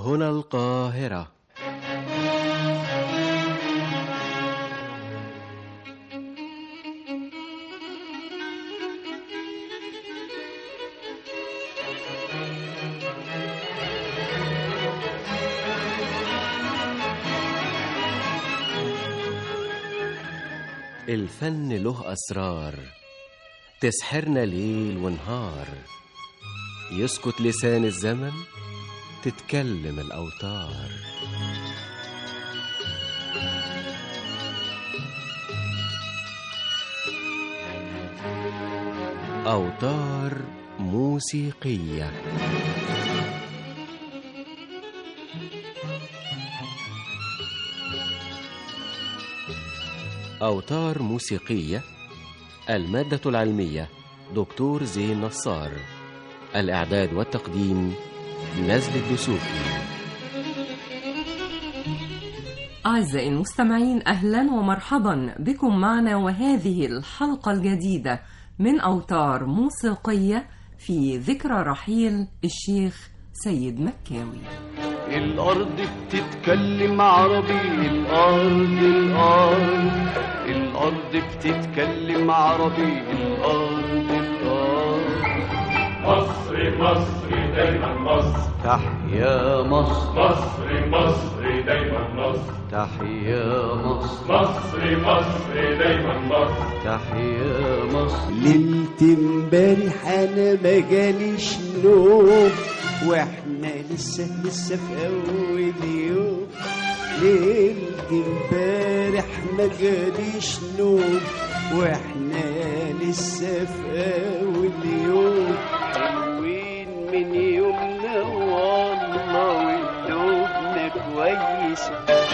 هنا القاهرة. الفن له أسرار تسحرنا ليل ونهار، يسكت لسان الزمن تتكلم الأوتار. أوتار موسيقية. أوتار موسيقية. المادة العلمية دكتور زين نصار. الإعداد والتقديم نزل الدسوقي. أعزائي المستمعين، أهلا ومرحبا بكم معنا وهذه الحلقة الجديدة من أوتار موسيقية في ذكرى رحيل الشيخ سيد مكاوي. الأرض بتتكلم عربي، الأرض بتتكلم عربي، مصر مصر دايما مصر، تحيا مصر، مصر مصر دايما مصر، تحيا مصر، مصر مصر دايما مصر، تحيا مصر. ليلة امبارح أنا ما جاليش نوم، واحنا لسه في أول يوم. ليلة امبارح ما جاليش نوم، واحنا لسه في أول يوم. حلوين من يومنا والله وقلوبنا كويسة،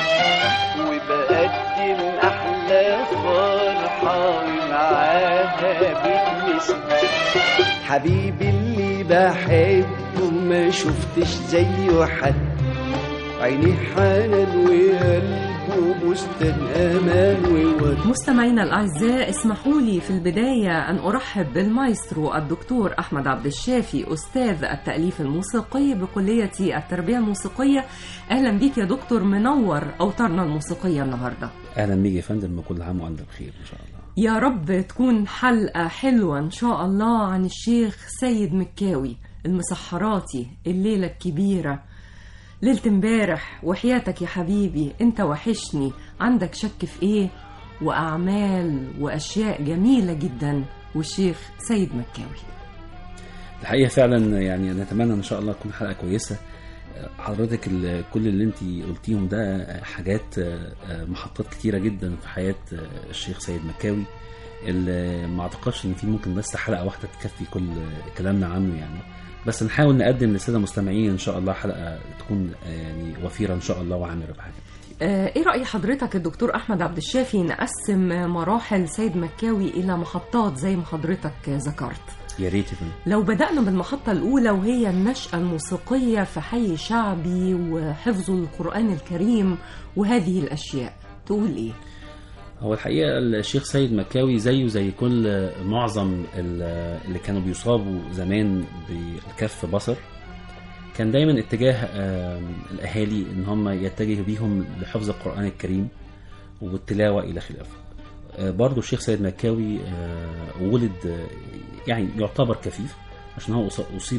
وبقدم أحلى فرحة ومعاها بتمسك. حبيبي اللي بحبه ما شفتش زيه حد، عيني حنان وقلبه بستان أمان وود. مستمعينا الأعزاء، اسمحوا لي في البداية أن أرحب بالمايسترو الدكتور أحمد عبد الشافي، أستاذ التأليف الموسيقي بكلية التربية الموسيقية. أهلا بيك يا دكتور، منور أوتارنا الموسيقية النهاردة. أهلا بيك يا فندم، وكل عام وأنت بخير إن شاء الله. يا رب تكون حلقة حلوة إن شاء الله عن الشيخ سيد مكاوي المسحراتي. الليلة الكبيرة، ليلة امبارح، وحياتك يا حبيبي انت وحشني، عندك شك في ايه، واعمال واشياء جميلة جدا، والشيخ سيد مكاوي. الحقيقة فعلا يعني نتمنى ان شاء الله تكون حلقة كويسة. حضرتك كل اللي انت قلتيهم ده حاجات محطات كتيرة جدا في حياة الشيخ سيد مكاوي، اللي ما اعتقدش ان في ممكن بس حلقة واحدة تكفي كل كلامنا عنه يعني. بس نحاول نقدم للسادة المستمعين إن شاء الله حلقة تكون يعني وفيرة إن شاء الله وعامرة بحاجة. إيه رأي حضرتك الدكتور أحمد عبد الشافي نقسم مراحل سيد مكاوي إلى محطات زي ما حضرتك ذكرت؟ يا ريت. لو بدأنا بالمحطة الأولى وهي النشأة الموسيقية في حي شعبي وحفظ القرآن الكريم وهذه الأشياء، تقول إيه؟ هو الحقيقة الشيخ سيد مكاوي زي كل معظم اللي كانوا بيصابوا زمان بالكف بصر، كان دايما اتجاه الأهالي إن هم يتجهوا بيهم لحفظ القرآن الكريم والتلاوة إلى خلافه. برضو الشيخ سيد مكاوي ولد يعني يعتبر كفيف، عشان هو أصيب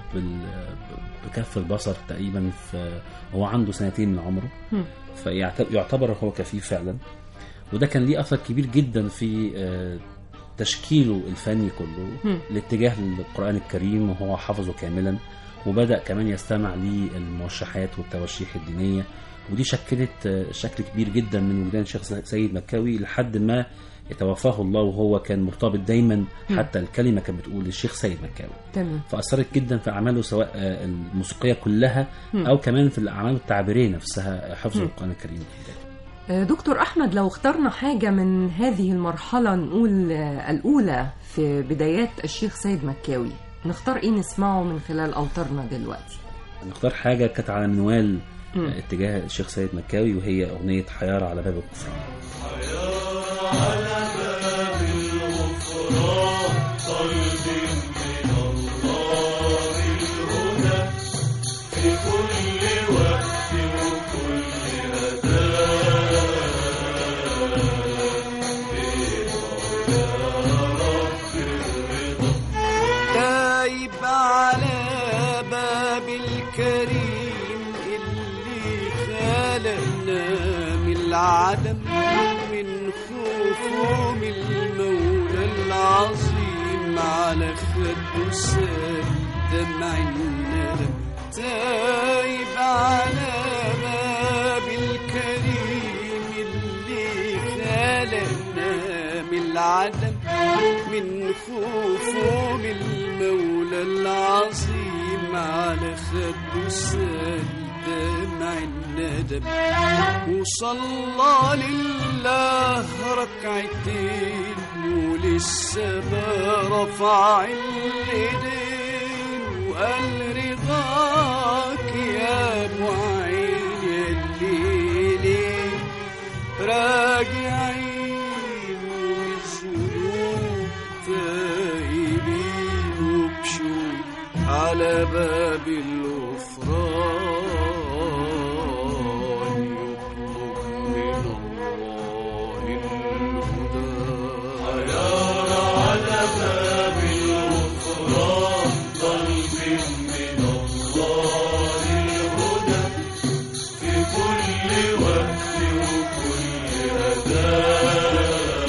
بكف البصر تقريبا هو عنده 2 من عمره، فيعتبر هو كفيف فعلا. وده كان ليه أثر كبير جدا في تشكيله الفني كله الاتجاه للقرآن الكريم، وهو حفظه كاملا، وبدأ كمان يستمع للموشحات والتوشيح الدينية، ودي شكلت شكل كبير جدا من وجدان الشيخ سيد مكاوي لحد ما يتوفاه الله، وهو كان مرتبط دايما حتى الكلمة كانت بتقول للشيخ سيد مكاوي. تمام. فأثرت جدا في أعماله سواء الموسيقية كلها أو كمان في الأعمال التعبيرية نفسها، حفظ القرآن الكريم. دكتور أحمد، لو اخترنا حاجة من هذه المرحلة نقول الأولى في بدايات الشيخ سيد مكاوي، نختار إيه نسمعه من خلال أوتارنا دلوقتي؟ نختار حاجة كانت على منوال اتجاه الشيخ سيد مكاوي، وهي أغنية حيارة على باب الغفران. حيارة على باب الغفران، قلب من الله الهدى في كل وقت. من العدم من خوفه من المولى العظيم على خده سال دمع الندم تايب على باب الكريم اللي خلقنا من العدم من خوفه من المولى العظيم على خده سال دمع الندم وصلى لله ركعتين ولسه رفع اليدين وقال رضاك يا ابو عين الليلي راجعين والذنوب تايبين وبشوق على باب الغفران يطلب من الله الهدى حيار على باب الغفران طلب من الله الهدى في كل وقت وكل أداء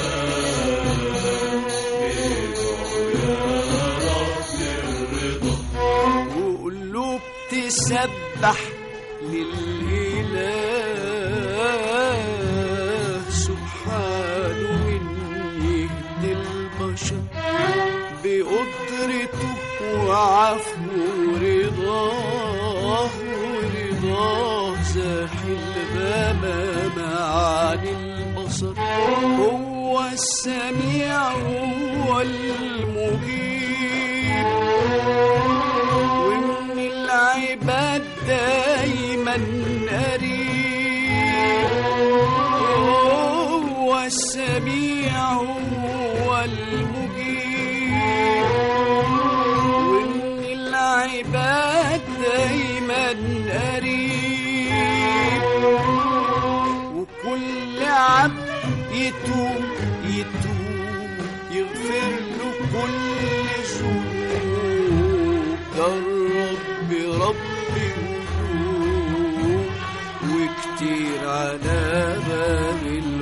وقلوب تسبح للإله سبحانه من يهدي البشر بقدرته وعفوه ورضاه زاحل الغمام عن البصر هو السميع هو المجيب ومن العباد دايما قريب هو السميع هو المجيب ومن العباد دايما قريب وكل عبد يتوب يغفر له كل ذنوب جرب بربي وذوب وكتير على باب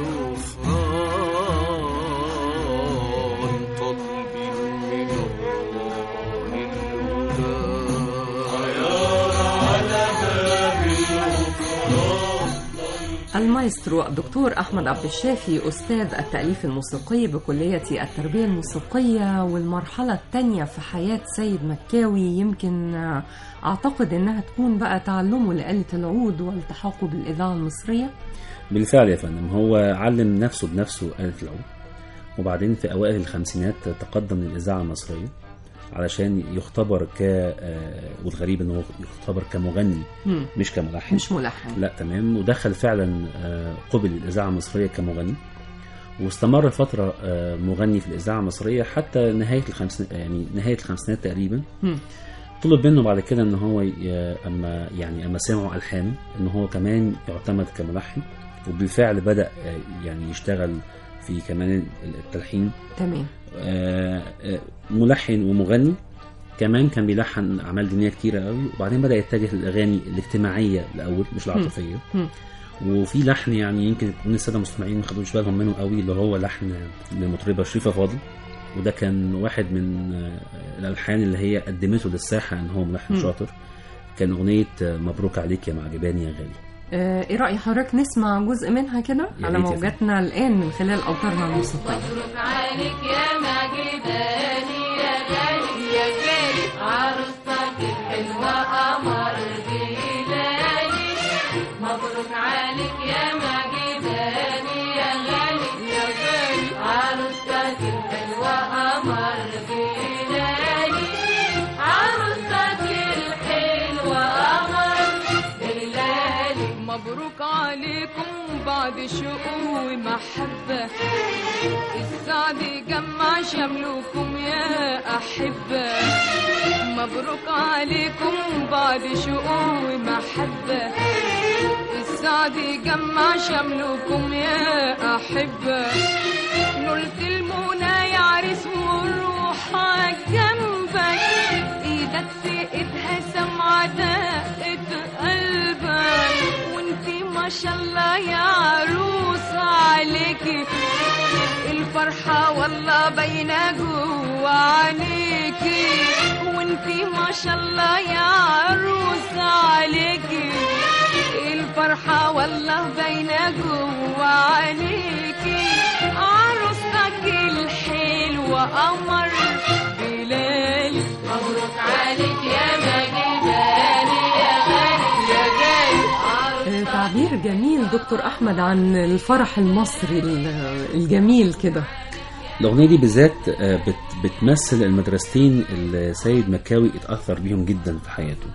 الغفران طلب من الله الهدى حيار على باب الغفران المايسترو الدكتور أحمد عبد الشافي أستاذ التأليف الموسيقي بكلية التربية الموسيقية، والمرحلة الثانية في حياة سيد مكاوي يمكن أعتقد أنها تكون بقى تعلمه لآلة العود والتحاقه بالإذاعة المصرية. بالفعل يا فندم، هو علم نفسه بنفسه آلة العود، وبعدين في أوائل الخمسينات تقدم للإذاعة المصرية علشان يختبر والغريب انه يختبر كمغني مش كملحن، مش ملحن، لا تمام. ودخل فعلا قبل الإذاعة المصرية كمغني، واستمر فترة مغني في الإذاعة المصرية حتى نهاية الخمسينات تقريبا. طلب منه بعد كده ان هو اما سمعوا ألحانه ان هو كمان يعتمد كملحن، وبالفعل بدأ يعني يشتغل في كمان التلحين. تمام. ملحن ومغني كمان، كان بيلحن أعمال دينية كتيرة قوي، وبعدين بدأ يتجه للأغاني الاجتماعية الأول مش العاطفية. وفي لحن يعني يمكن يكون السادة المستمعين ما خدوش بالهم منه قوي، اللي هو لحن للمطربة شريفة فاضل، وده كان واحد من الألحان اللي هي قدمته للساحة ان هو ملحن شاطر. كان أغنية مبروك عليك يا معجباني يا غالي. ايه رأي حضرتك نسمع جزء منها كده على موجاتنا الآن من خلال أوتارنا الموسيقية؟ مبروك عليك يا معجباني يا غالي يا غالي، عروستك الحلوة قمر بلالي. مبروك عليك يا معجباني يا غالي يا غالي، عروستك الحلوة قمر بلالي. عروستك الحلوة قمر بلالي. مبروك عليكم بعد شوق ومحبة، السعد يجمع شملكم يا أحبة. مبروك عليكم بعد شوق ومحبة، السعد يجمع شملكم يا أحبة. نلت المنى يا عريس وروحك جنبك، ايدك في ايدها سمعة دقة قلبك، وانتي ما شاء الله يا عروس عليكي الفرحة والله باينة جوا عينيكي وانتي ما شاء الله يا عروس عليكي الفرحة والله باينة جوا عينيكي عروستك الحلوة قمر بلال مبروك عليك يا مجداني يا غالي يا غالي. تعبير جميل دكتور أحمد عن الفرح المصري الجميل كده. الأغنية دي بالذات بتمثل المدرستين اللي سيد مكاوي اتأثر بيهم جدا في حياته.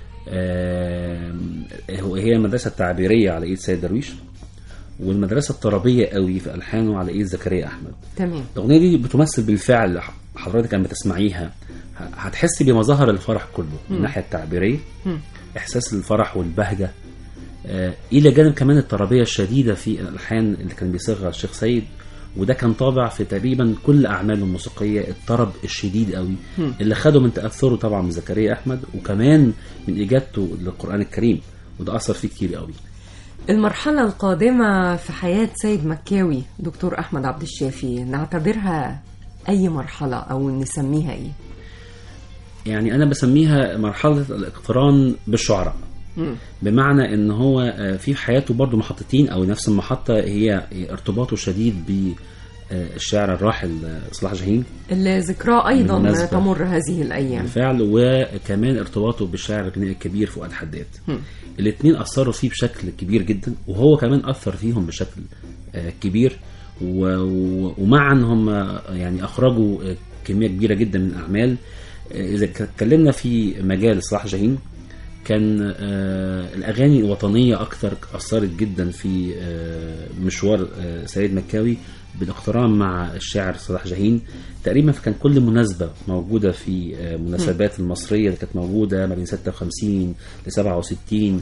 هي المدرسة التعبيرية على إيد سيد درويش، والمدرسة الطربية قوي في ألحانه على إيد زكريا أحمد. تمام. الأغنية دي بتمثل بالفعل، حضرتك لما تسمعيها هتحسي بمظاهر الفرح كله من الناحية التعبيرية، إحساس الفرح والبهجة، إلى جانب كمان الطربية الشديدة في الألحان اللي كان بيصيغها الشيخ سيد، وده كان طابع في تقريبا كل أعماله الموسيقية، الطرب الشديد قوي اللي خده من تأثره طبعا من زكريا أحمد وكمان من إجابته للقرآن الكريم، وده أثر فيه كتير قوي. المرحلة القادمة في حياة سيد مكاوي دكتور أحمد عبد الشافي نعتبرها أي مرحلة أو نسميها إيه؟ يعني أنا بسميها مرحلة الاقتران بالشعراء، بمعنى ان هو في حياته برضو محطتين او نفس المحطة، هي ارتباطه الشديد بالشاعر الراحل صلاح جاهين اللي ذكراه ايضا تمر هذه الايام بالفعل، وكمان ارتباطه بالشاعر الغنائي الكبير فؤاد حداد. الاثنين اثروا فيه بشكل كبير جدا، وهو كمان اثر فيهم بشكل كبير، ومعا هم يعني اخرجوا كمية كبيرة جدا من الاعمال. اذا اتكلمنا في مجال صلاح جاهين، كان الأغاني الوطنية أكثر أثرت جدا في مشوار سيد مكاوي بالاقتران مع الشاعر صلاح جاهين. تقريبا كان كل مناسبة موجودة في مناسبات المصرية اللي كانت موجودة ما بين 56 ل 67،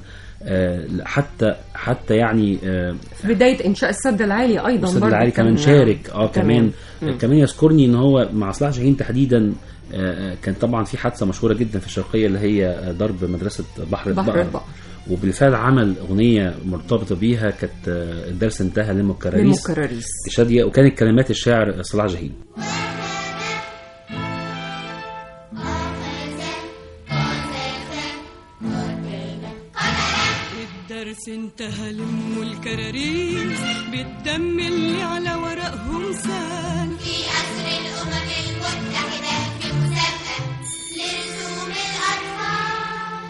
حتى يعني في بداية إنشاء السد العالي أيضا. السد العالي كمان شارك كمان يذكرني إن هو مع صلاح جاهين تحديدا كان طبعا في حادثة مشهورة جدا في الشرقية اللي هي ضرب مدرسة بحر البقر، وبالفعل عمل أغنية مرتبطة بيها، كانت الدرس انتهى للمكراريس شادية، وكانت كلمات الشاعر صلاح جاهين. الدرس انتهى لم الكراريس بالدم اللي على ورقهم سال في قصر الأمم المتحدة في مسابقة لرسوم الأطفال.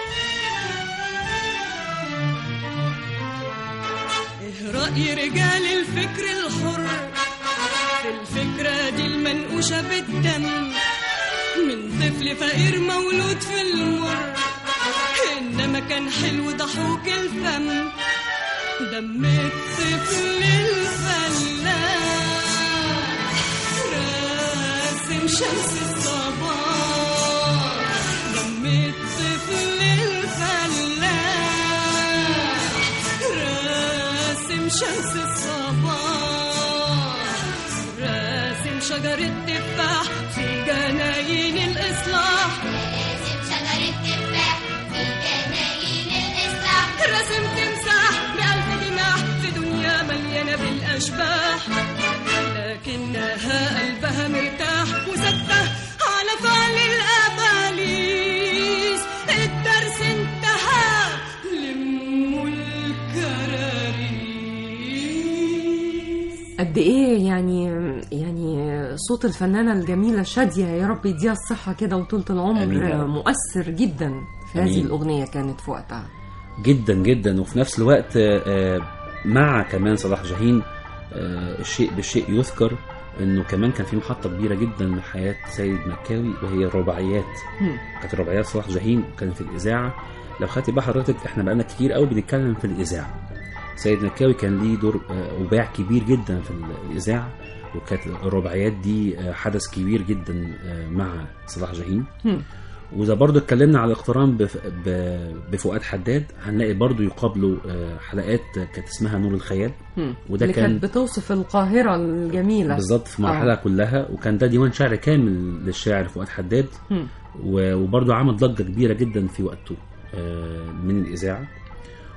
ايه رأي رجال الفكر الحر في الفكرة دي المنقوشة بالدم من طفل فقير مولود في المر، إنما كان حلو ضحوك الفم، دم الطفل الفلاح راسم شمس الصباح، دم الطفل الفلاح راسم شمس الصباح، راسم شجرة تفاح في جناين الإصلاح، رسم تمساح بألف جناح في دنيا مليانة بالأشباح، لكنها قلبها مرتاح وسكتة على فعل الأباليس. الدرس انتهى لم الكراريس. قد ايه يعني صوت الفنانة الجميلة شادية، يا رب يديها الصحة كده وطولة العمر، مؤثر جدا في هذه الأغنية كانت في وقتها جدا جدا. وفي نفس الوقت مع كمان صلاح جاهين الشيء بالشيء يذكر انه كمان كان في محطة كبيرة جدا من حياة سيد مكاوي، وهي الرباعيات. كانت الرباعيات صلاح جاهين كان في الإذاعة. لو خدتي بقى حضرتك، احنا بقالنا كتير قوي بنتكلم في الإذاعة، سيد مكاوي كان ليه دور وباع كبير جدا في الإذاعة، وكانت الرباعيات دي حدث كبير جدا مع صلاح جاهين. وإذا برضو اتكلمنا على الاقتران بفؤاد حداد، هنلاقي برضو يقابله حلقات كانت اسمها نور الخيال، وده اللي كانت بتوصف القاهرة الجميلة بالظبط في مرحلة كلها، وكان ده ديوان شعر كامل للشاعر فؤاد حداد، وبرضو عمل ضجة كبيرة جدا في وقته من الإذاعة.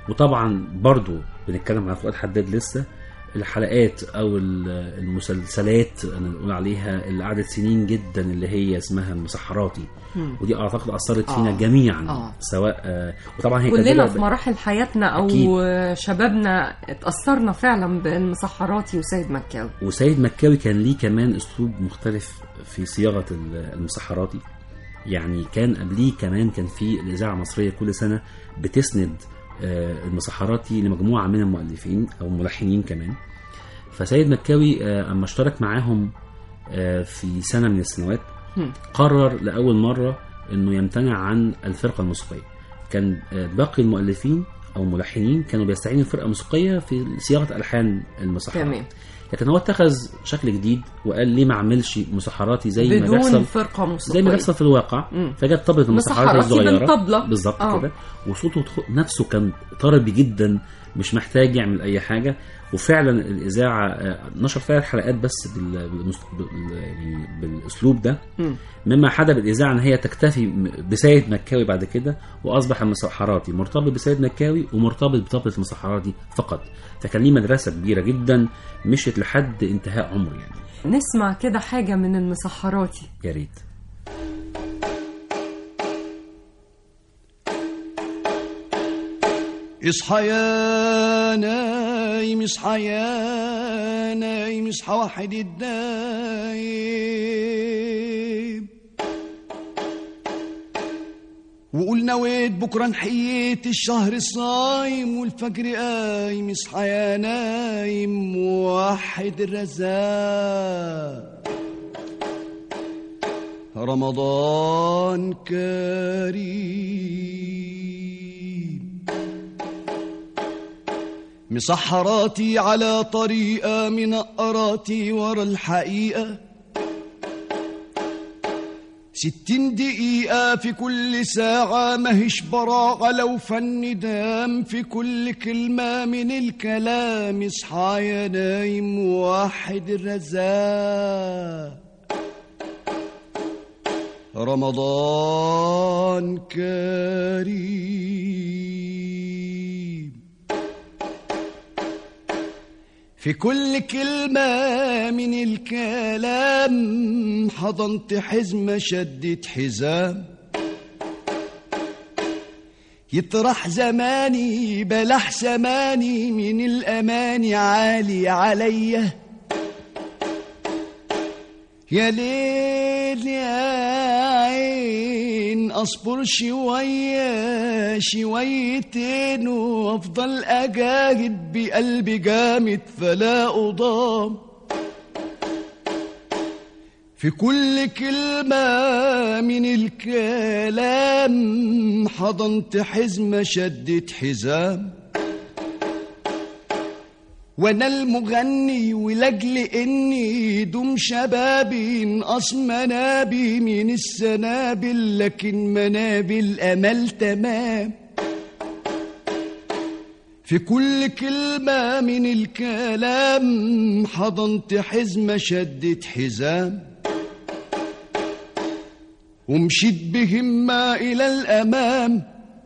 وطبعا برضو بنتكلم عن فؤاد حداد لسه، الحلقات او المسلسلات انا نقول عليها اللي قعدت سنين جدا اللي هي اسمها المسحراتي، ودي اعتقد اثرت فينا جميعا سواء وطبعا هي كلنا في مراحل حياتنا او أكيد. شبابنا اتاثرنا فعلا بالمسحراتي وسيد مكاوي. وسيد مكاوي كان ليه كمان اسلوب مختلف في صياغه المسحراتي، يعني كان قبليه كمان كان في الاذاعه المصريه كل سنه بتسند المسحراتي لمجموعه من المؤلفين او ملحنين كمان. فسيد مكاوي اما اشترك معاهم في سنه من السنوات قرر لاول مره انه يمتنع عن الفرقه الموسيقيه. كان باقي المؤلفين او الملحنين كانوا بيستعينوا فرقه موسيقيه في صياغه الحان المسحرات، لكن هو اتخذ شكل جديد وقال ليه ما اعملش مسحراتي زي ما بيحصل فرقه موسيقيه زي ما بيحصل في الواقع. فجاب طبلة المسحرات الصغيره بالظبط كده، وصوته نفسه كان طربي جدا مش محتاج يعمل اي حاجه. وفعلا الاذاعه نشر 3 حلقات بس بالاسلوب ده، مما حدث الاذاعه ان هي تكتفي بسيد مكاوي بعد كده، واصبح المسحراتي مرتبط بسيد مكاوي ومرتبط بطبلة المسحراتي فقط. فكان ليه مدرسه كبيره جدا مشيت لحد انتهاء عمره يعني. نسمع كده حاجه من المسحراتي يا ريت. اصحى يا نايم اصحى يا نايم اصحى واحد الدايم، وقول نويت بكره نحييت الشهر الصايم والفجر قايم. اصحى يا نايم وحد الرزاق، رمضان كريم. مسحراتي على طريقة منقراتي ورا الحقيقة، 60 دقيقة في كل ساعة ماهيش براعة لو فن دام في كل كلمة من الكلام. اصحى يا نايم وحد الرزاق، رمضان كريم. في كل كلمة من الكلام حضنت حزمة شدت حزام، يطرح زماني بلح زماني من الأماني عالي عليا. يا ليل يا عين أصبر شوية شويتين وأفضل أجاهد بقلبي جامد فلا أضام. في كل كلمة من الكلام حضنت حزمة شدت حزام، وانا المغني ولاجل اني دوم شبابي انقص منابي من السنابل، لكن منابل امل تمام. في كل كلمة من الكلام حضنت حزمة شدت حزام، ومشيت بهمة الى الامام،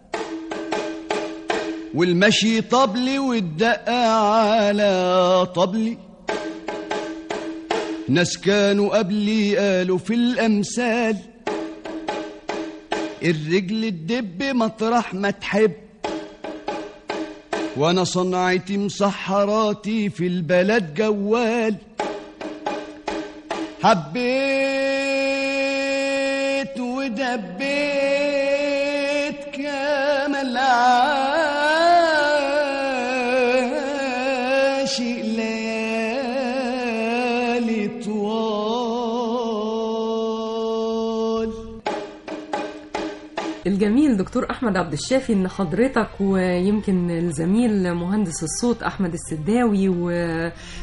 والمشي طبلي والدقة على طبلي. ناس كانوا قبلي قالوا في الأمثال الرجل الدب مطرح ما تحب، وانا صنعتي مسحراتي في البلد جوال. حبيت ودبيت كامل عاشق ليالي طوال. الجميل دكتور أحمد عبد الشافي إن حضرتك ويمكن الزميل مهندس الصوت أحمد السداوي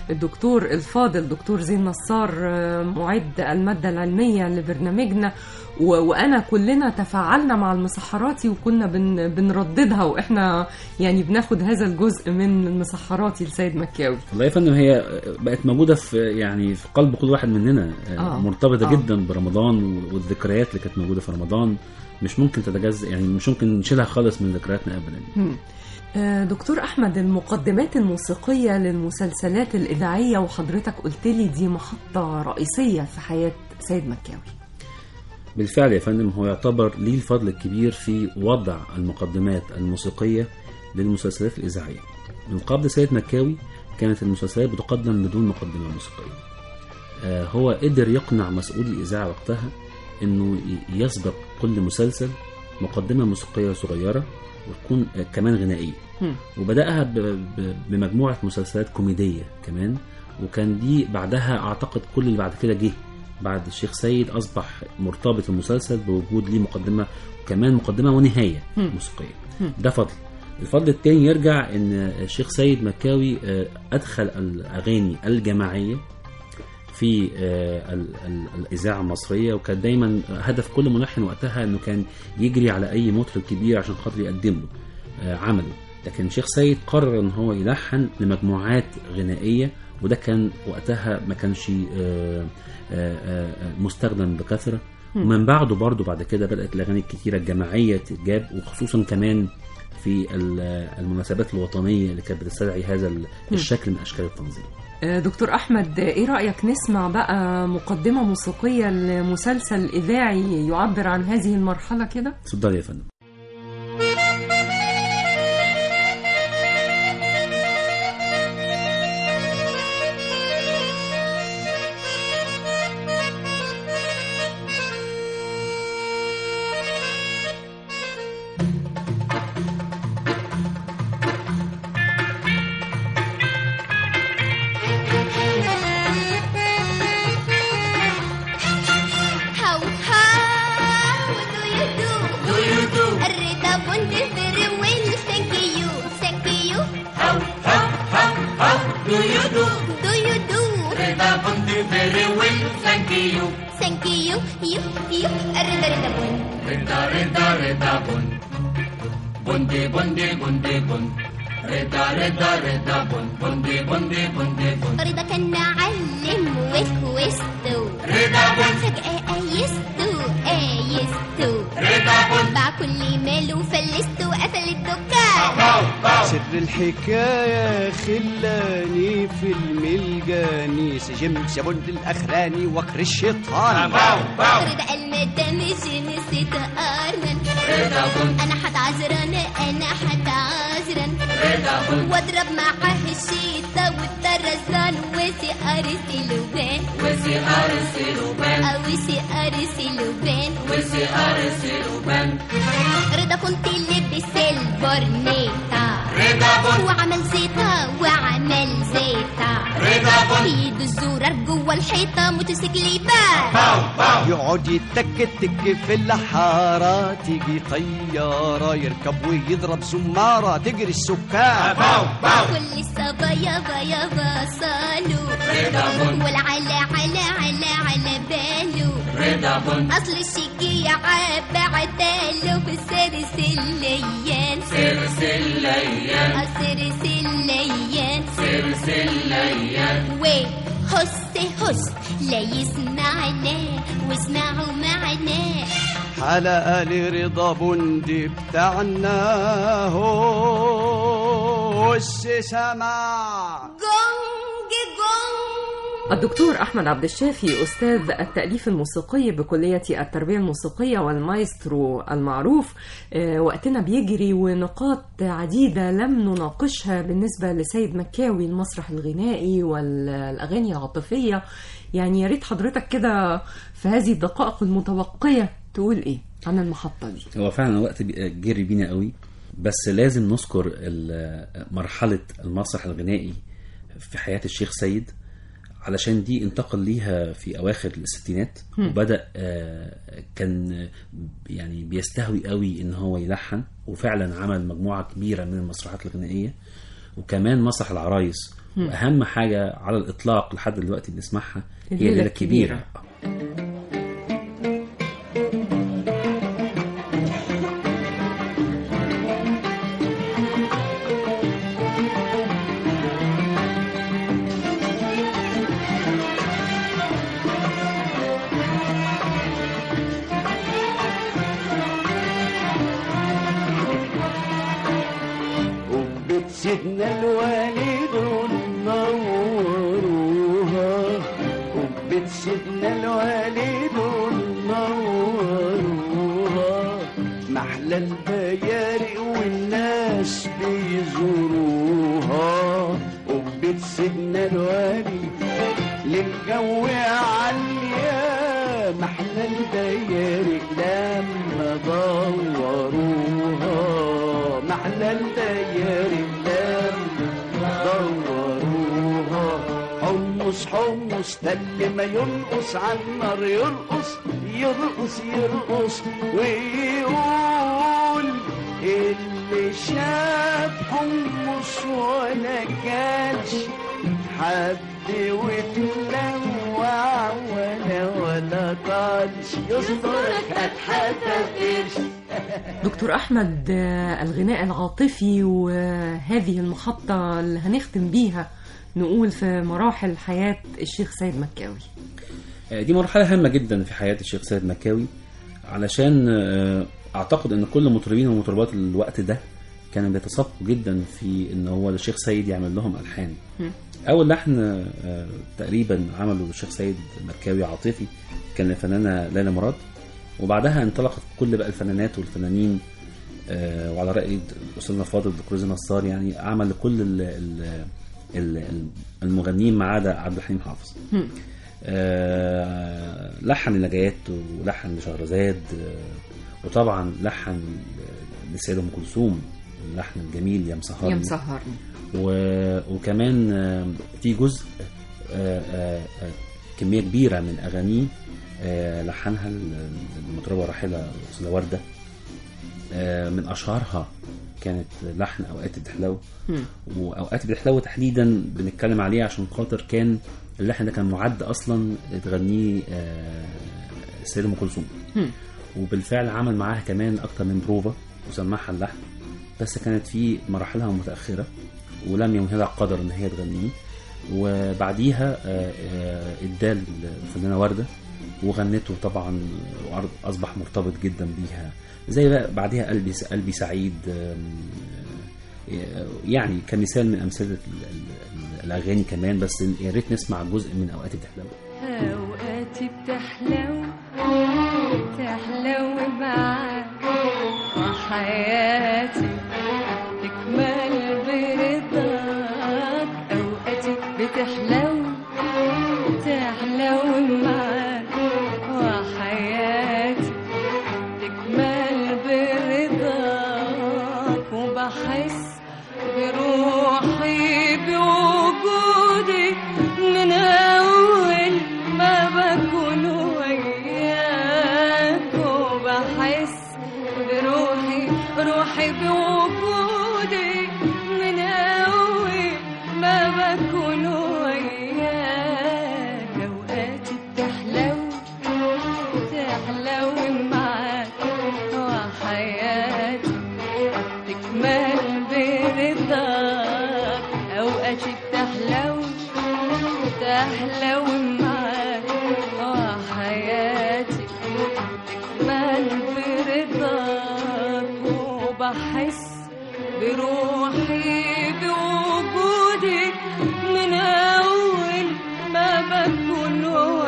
والدكتور الفاضل دكتور زين نصار معد المادة العلمية لبرنامجنا وانا كلنا تفاعلنا مع المسحراتي وكنا بنرددها، واحنا يعني بناخد هذا الجزء من المسحراتي لسيد مكاوي. والله يا فندم هي بقت موجوده في يعني في قلب كل واحد مننا، مرتبطه جدا برمضان والذكريات اللي كانت موجوده في رمضان، مش ممكن تتجزأ، يعني مش ممكن نشيلها خالص من ذكرياتنا ابدا. دكتور أحمد، المقدمات الموسيقية للمسلسلات الإذاعية وحضرتك قلت لي دي محطة رئيسية في حياة سيد مكاوي. بالفعل يا فندم، هو يعتبر ليه الفضل الكبير في وضع المقدمات الموسيقية للمسلسلات الإذاعية. من قبل سيد مكاوي كانت المسلسلات بتقدم بدون مقدمة موسيقية. هو قدر يقنع مسؤول الإذاعة وقتها إنه يسبق كل مسلسل مقدمة موسيقية صغيرة وتكون كمان غنائية، وبدأها بمجموعة مسلسلات كوميدية كمان، وكان دي بعدها أعتقد كل اللي بعد كده جه بعد الشيخ سيد أصبح مرتبط المسلسل بوجود ليه مقدمة، وكمان مقدمة ونهاية موسيقية. ده فضل. الفضل التاني يرجع إن الشيخ سيد مكاوي أدخل الأغاني الجماعية في الإذاعة المصرية، وكان دايما هدف كل ملحن وقتها أنه كان يجري على أي مطرب كبير عشان خاطر يقدم له عمله. لكن الشيخ سيد قرر أن هو يلحن لمجموعات غنائية، وده كان وقتها ما كانش مستخدم بكثرة. ومن بعده برضو بعد كده بدأت الأغاني الكتيرة الجماعية تتجاب، وخصوصا كمان في المناسبات الوطنية اللي كانت بتستدعي هذا الشكل من أشكال التنظيم. دكتور أحمد، إيه رأيك نسمع بقى مقدمة موسيقية لمسلسل إذاعي يعبر عن هذه المرحلة كده؟ اتفضل يا فندم. رضا كان معلم وكوستو، فجأة آيستو باع كل ماله وفلسته وقفل الدكان. سر الحكاية خلاني في الملجاني سجم سبند الأخراني وكر الشيطان. رضا قال مدام جنسيت أرنن، أنا حتعذرن واضرب معاه الشيطة والطرزان وسي أرسلوبان رضا كنت لبس البرنيطة وعمل زيطة ايد الزرار جوه الحيطة موتوسيكل يبان يقعد يتك في الحارة، تيجي طيارة يركب ويضرب زمارة تجري السكان. كل الصبايا بايا صالوا والعلا على باله اصل الشيكية بعتاله في سرسليان وهس لا يسمعنا واسمعوا معنا. حلقة لرضا بندي بتاعنا هس سمع جونج. الدكتور أحمد عبد الشافي أستاذ التأليف الموسيقي بكلية التربية الموسيقية والمايسترو المعروف. وقتنا بيجري ونقاط عديدة لم نناقشها بالنسبة لسيد مكاوي، المسرح الغنائي والأغاني العاطفية. يعني يا ريت حضرتك كده في هذه الدقائق المتبقية تقول إيه عن المحطة دي. هو فعلا الوقت جري بينا قوي، بس لازم نذكر مرحلة المسرح الغنائي في حياة الشيخ سيد، علشان دي انتقل ليها في أواخر الستينات وبدأ كان يعني بيستهوي قوي إن هو يلحن، وفعلا عمل مجموعة كبيرة من المسرحات الغنائية وكمان مسرح العرايس. وأهم حاجة على الإطلاق لحد دلوقتي بنسمعها هي الليلة الكبيرة. سيدنا الوالد نوروها قبة سيدنا الوالد نوروها محلى البيارق والناس بيزوروها قبة سيدنا الوالد للجو عالية محلى البيارق لما دوروها محلى البيارق لما دوروها حمص حمص تل ما ينقص عالنار يرقص يرقص يرقص ويقول اللي شاف حمص ولا كانش حد وتلوع ولا طالش يصدرك هتحتفرش. دكتور أحمد، الغناء العاطفي وهذه المحطة اللي هنختم بيها نقول في مراحل حياة الشيخ سيد مكاوي. دي مرحلة هامة جدا في حياة الشيخ سيد مكاوي، علشان أعتقد أن كل مطربين ومطربات الوقت ده كانوا بيتسابقوا جدا في أن هو الشيخ سيد يعمل لهم ألحان. أول لحن تقريبا عمله الشيخ سيد مكاوي عاطفي كان الفنانة ليلى مراد، وبعدها انطلقت كل بقى الفنانات والفنانين، وعلى رأي أستاذنا الفاضل دكتور زين نصار يعني عمل لكل المغنيين ما عدا عبد الحليم حافظ. لحن لنجاة ولحن لشهرزاد، وطبعا لحن للسيدة أم كلثوم اللحن الجميل يا مسهرني يا مسهرني، وكمان في جزء كمية كبيرة من أغانيه لحنها المطربة راحلة الأستاذة وردة. من أشهرها كانت لحن أوقات بتحلو، وأوقات بتحلو تحديدا بنتكلم عليه عشان خاطر كان اللحن ده كان معد أصلا تغنيه السيدة أم كلثوم، وبالفعل عمل معاها كمان أكتر من بروفا وسمعها اللحن، بس كانت في مراحلها متأخرة ولم يمهلها القدر ان هي تغنيه. وبعديها ادال الفنانة وردة وغنته طبعا، واصبح مرتبط جدا بيها، زي بقى بعديها قلبي سعيد، يعني كمثال من امثله الاغاني كمان. بس يا ريت نسمع جزء من اوقاتي بتحلو. اوقاتي بتحلو تحلو معاك وحياتي تكمل برضاك. اوقاتي بتحلو تحلو معاك وحياتي تكمل برضاك، وبحس بروحي بوجودي من أول ما بكون وياك، وبحس بروحي بوجودي من أول ما بكون وياك. أوقاتي بتحلو تحلو معاك وحياتي تكمل برضاك. أوقاتي بتحلو تحلو معاك وحياتي تكمل برضاك، وبحس بروحي بوجودي من أول ما بكون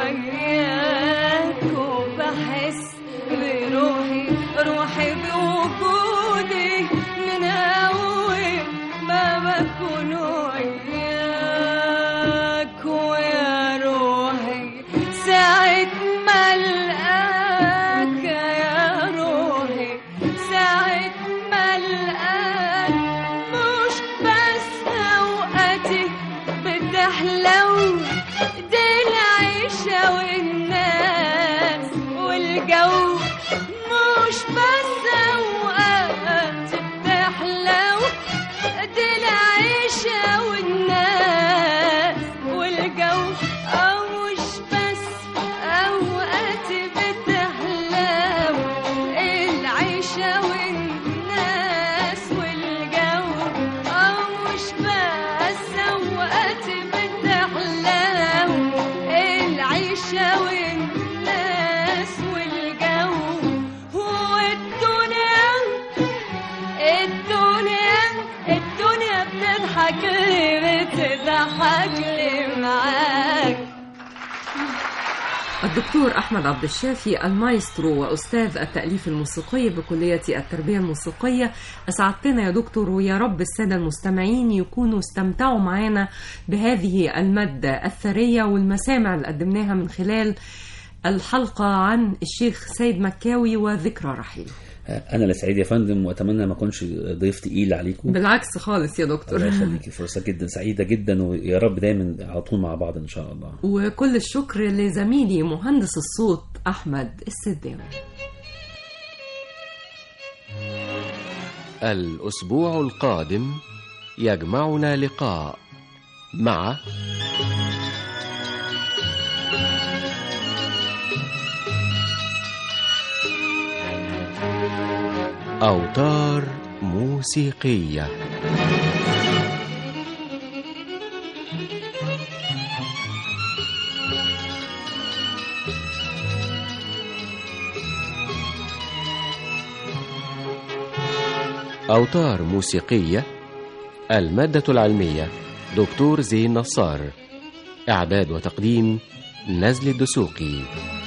وياك، وبحس بروحي بوجودي من أول ما بكون وياك. ويا روحي ساعة ما ألقاك، يا روحي ساعة ما ألقاك مش بتضحك لي بتضحك لي معاك. الدكتور أحمد عبد الشافي المايسترو وأستاذ التأليف الموسيقي بكلية التربية الموسيقية، أسعدتنا يا دكتور، ويا رب السادة المستمعين يكونوا استمتعوا معنا بهذه المادة الثرية والمسامع اللي قدمناها من خلال الحلقة عن الشيخ سيد مكاوي وذكرى رحيله. انا اللي سعيد يا فندم، واتمنى ما اكونش ضيف تقيل عليكم. بالعكس خالص يا دكتور. الله يخليكي، فرصه جدا سعيده جدا، ويا رب دايما على طول مع بعض ان شاء الله. وكل الشكر لزميلي مهندس الصوت احمد السداوي. الأسبوع القادم يجمعنا لقاء مع أوتار موسيقية. أوتار موسيقية، المادة العلمية دكتور زين نصار، إعداد وتقديم نزل الدسوقي.